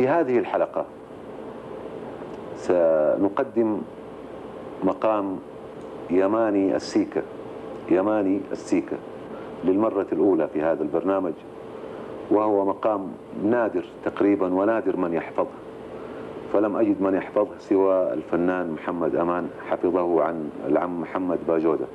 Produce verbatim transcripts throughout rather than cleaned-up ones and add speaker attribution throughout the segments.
Speaker 1: في هذه الحلقة سنقدم مقام يماني السيكا، يماني السيكا للمرة الأولى في هذا البرنامج، وهو مقام نادر تقريبا ونادر من يحفظه، فلم أجد من يحفظه سوى الفنان محمد أمان حفظه عن العم محمد باجودة.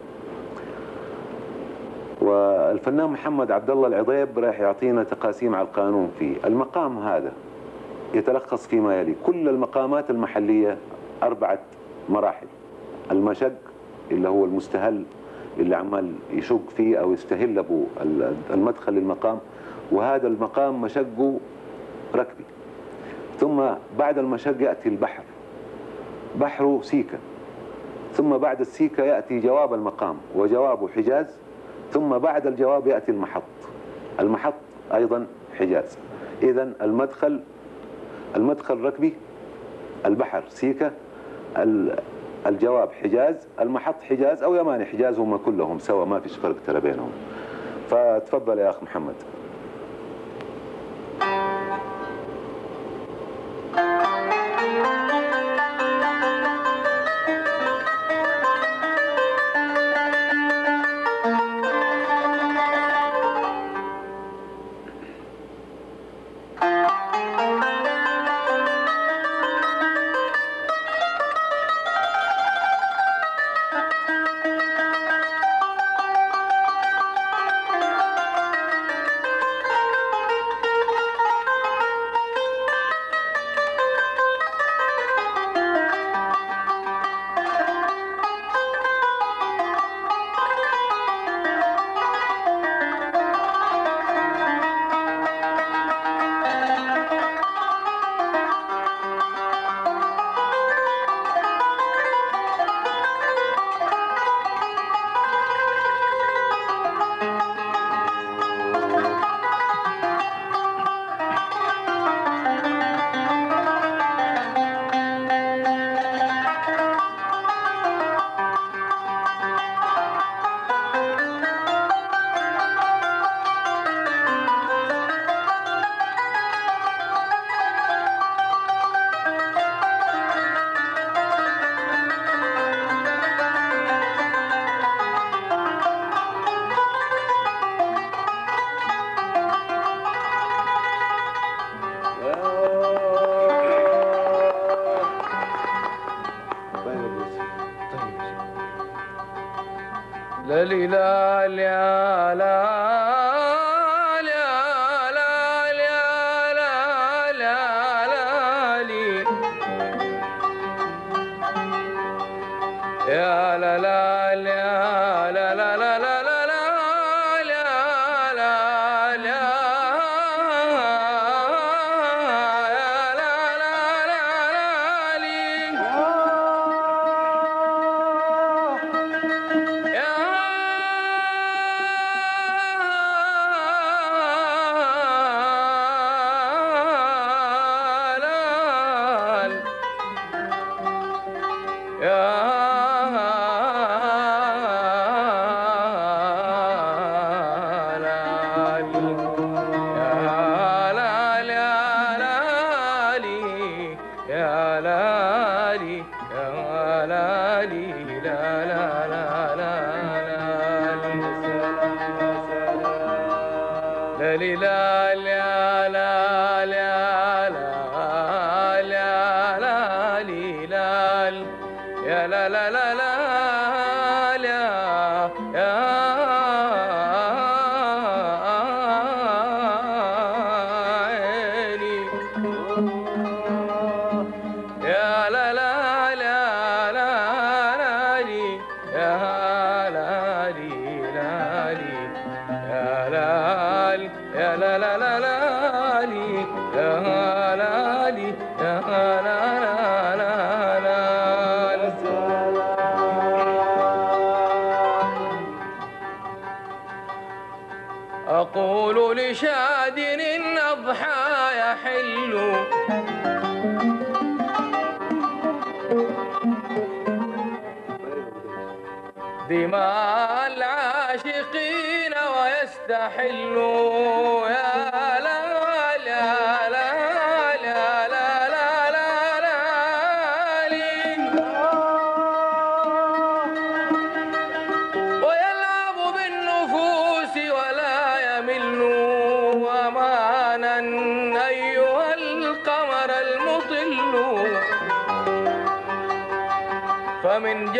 Speaker 1: والفنان محمد عبد الله العضيب راح يعطينا تقاسيم على القانون فيه. المقام هذا يتلخص فيما يلي: كل المقامات المحلية أربعة مراحل. المشق اللي هو المستهل اللي عمال يشق فيه أو يستهل أبو المدخل للمقام، وهذا المقام مشقه ركبي. ثم بعد المشق يأتي البحر، بحره سيكا. ثم بعد السيكا يأتي جواب المقام وجوابه حجاز. ثم بعد الجواب يأتي المحط، المحط أيضا حجاز. إذن المدخل المدخل ركبي، البحر سيكا، الجواب حجاز، المحط حجاز أو يماني حجاز، هم كلهم سوا ما فيش فرق ترى بينهم. فتفضل يا أخ محمد.
Speaker 2: لا لا لا لا لا لا لا لا لا لي يا لا لا لا لا لا لا لا لا أقول لشادن الأضحى يحل دماء العاشقين ويستحل يا لا لا لا لا ومن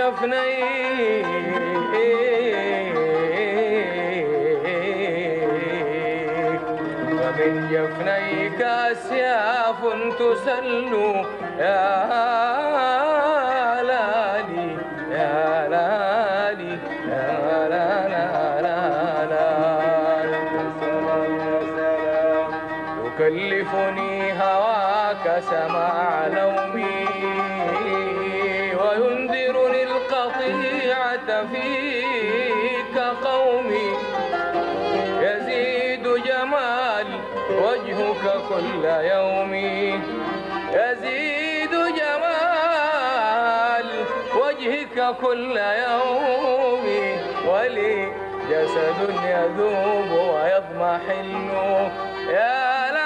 Speaker 2: جفنيك ومن جفنيك أسياف تسل يا لالي يا لالي يا لا لا لا لا يكلفني هواك سماع لومي وينذرني القطيعة فيك قومي يزيد جمال وجهك كل يوم يزيد جمال وجهك كل يوم ولي جسد يذوب ويضمحل يا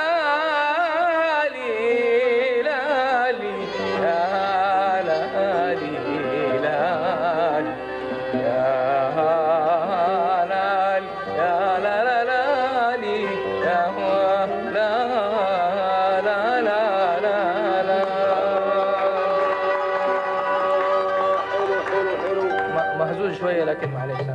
Speaker 2: لالي لالي يا لالي لالي يا لالي يا لا لا لالي يا لا لا لا لا لا.
Speaker 3: حلو حلو حلو.
Speaker 2: مهزوز شوية لكن معلش أنا.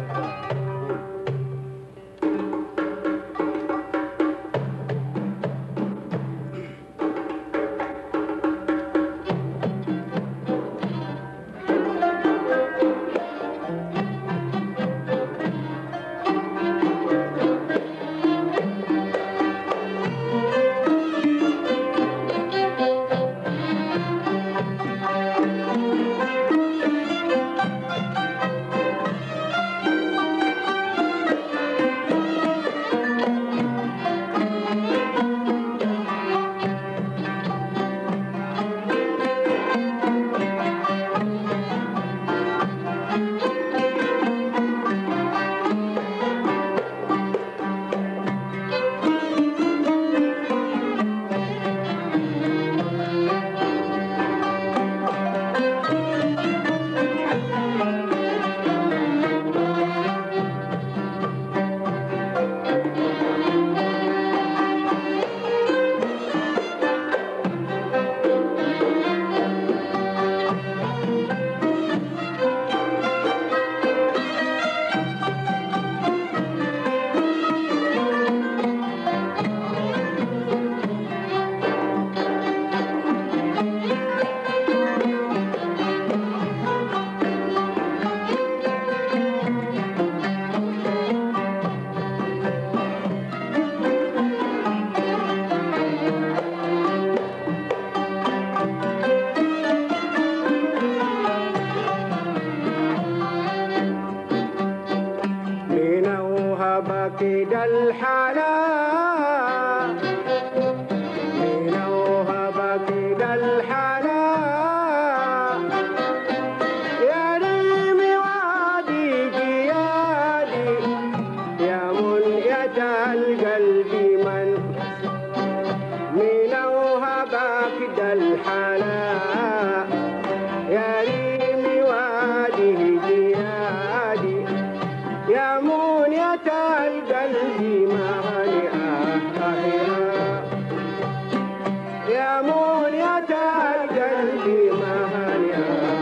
Speaker 3: كده الحلا من وهب كده الحلا يا ريمي وادي جيادي يا منية القلب من من وهب كده الحلا يا ريمي وادي جيادي يا منية القلب مهنئة يا منية القلب مهنئة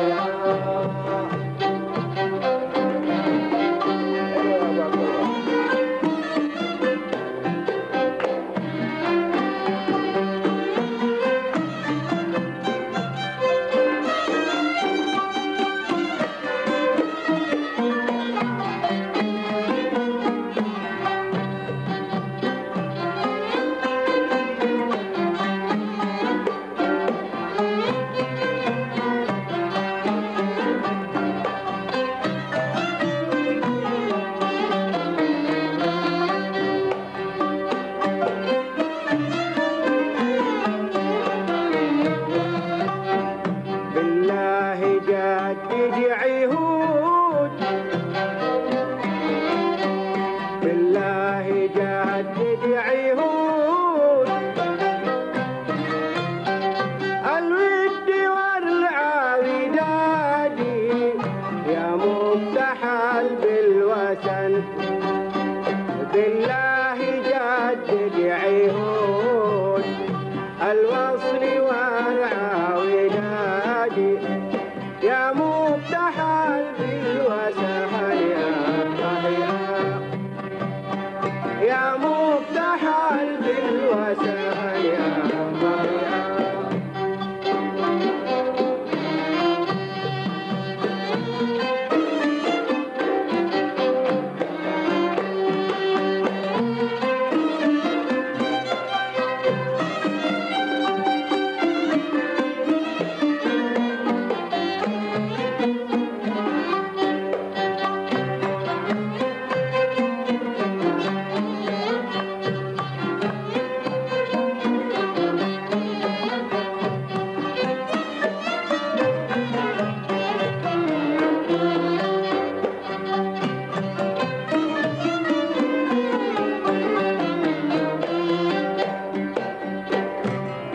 Speaker 3: بالله جدد عهود الوصل والعوداد يا مو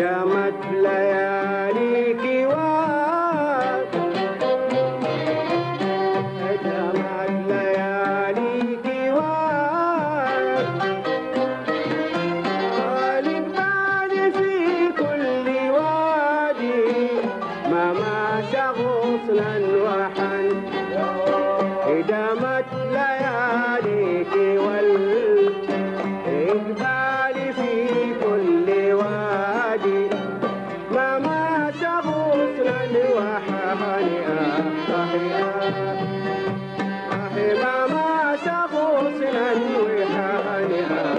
Speaker 3: دامت لياليك دامت لياليك والجبال في كل وادي ما مات غصنا وحن دامت لياليك والجبال في كل وادي ما مات غصنا وحن ما مات غصنا وحن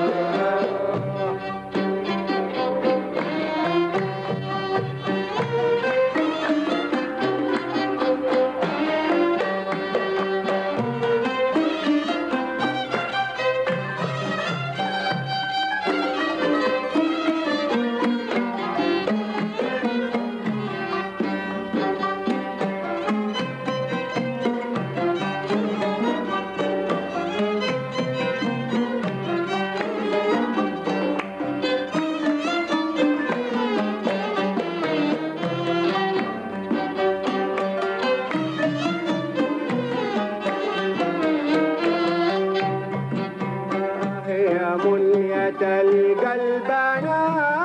Speaker 3: يا منية القلب أنا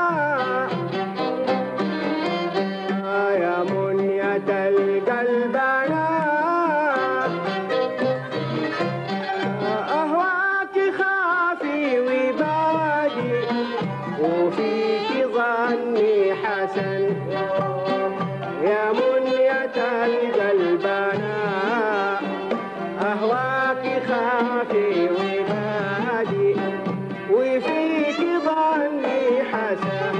Speaker 3: يا منية القلب أنا أهواك خافي وبادي وفيك ظني حسن يا منية القلب أنا أهواك خافي وبادي وفيك ظني حسن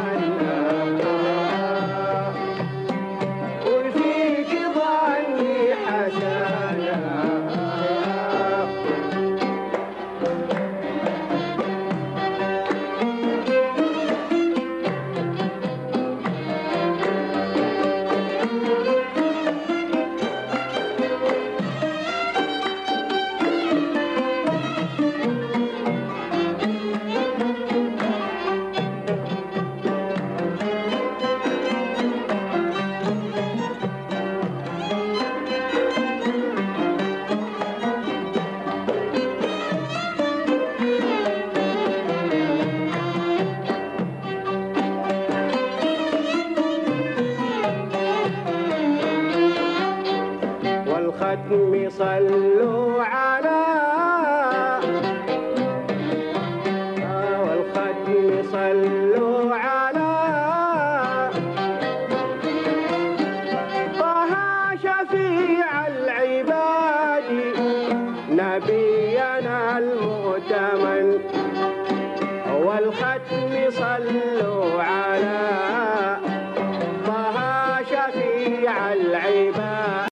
Speaker 3: وفيك ظني حسن والختم صلوا على والختم صلوا على طه شفيع العباد نبينا المؤتمن والختم صلوا على